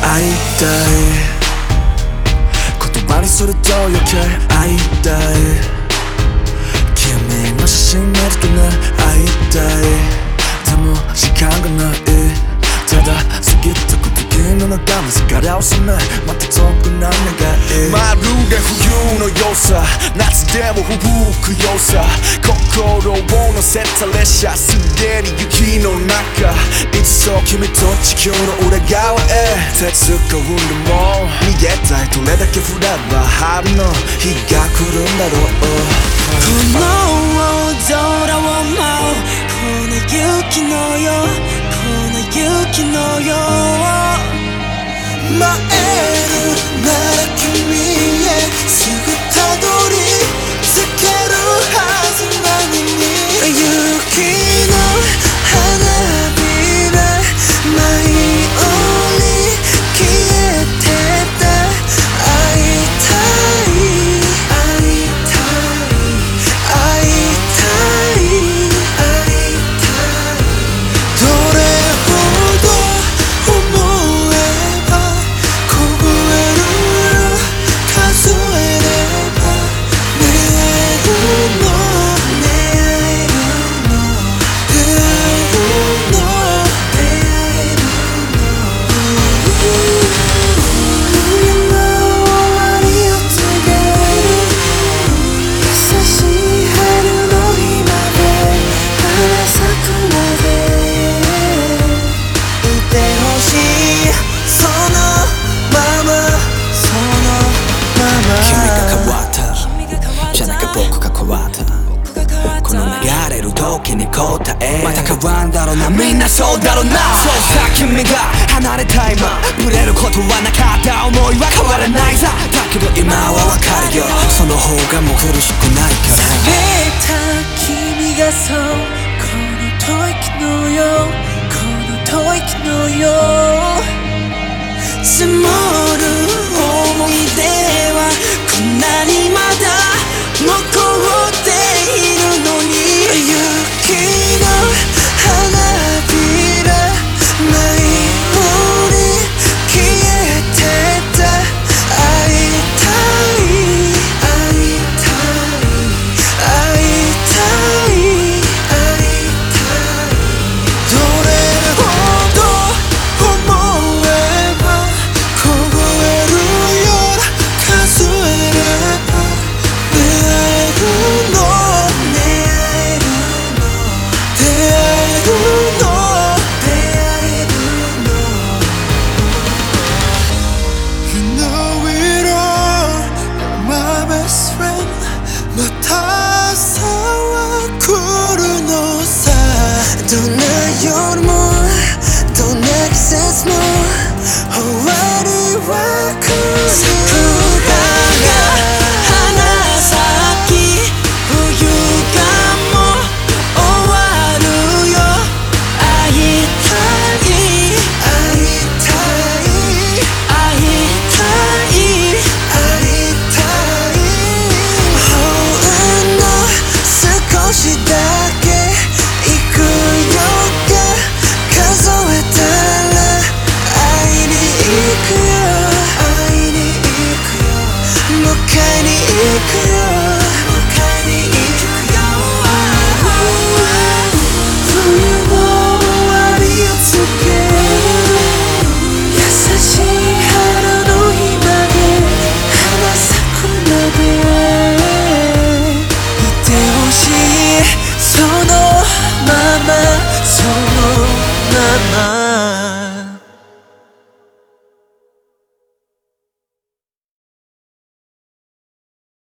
会いたい言葉にすると余計会いたい君の写真見つけね会いたいでも時間がないただ過ぎたこと君の中の疲れを覚めまた遠くな願いまるで冬のよさ夏でも吹くよさ心を乗せた列車すでに雪の中いつそう君と地球の裏側へ手つかうんでも逃げたいどれだけ降れば春の日が来るんだろうこの空を舞うこの雪のよこの雪のよ舞えるなら君へすぐたどり着けるはずなのに雪の花びら舞い降り消えてた会いたい会いたい会いたい会いたいどれほど思えば凍えるよ数えれば出会えるの出会えるの出会えるの出会えるの冬の終わりを告げる優しい春の日まで花咲くまでいてほしいそのままそのまま君が変わったじゃなく僕が変わったこの流れる時に答えまた変わんだろうなみんなそうだろうなそうさ君が離れた今ブレることはなかった思いは変わらないさだけど今はわかるよその方がもう苦しくないから冷めた君がそうこの吐息のよこの吐息のよ積もる思い出はこんなにまだ残っているのに雪の花びら舞い降り消えてた会いたい会いたい会いたい会いたいどれほど思えば凍えるよ数えれば出会えるの出会えるの出会えるの出会えるの You know it all You're my best friend また朝は来るのさどんな夜もどんな季節も終わりは来る桜が花咲き冬がもう終わるよ会いたい会いたい会いたい会いたいほんの少しだけ行くよが数えたら会いに行くよ会いに行くよ迎えに行くよ迎えに行くよ冬の終わりを告げる優しい春の日まで花咲くまでいてほしいそのままそのまま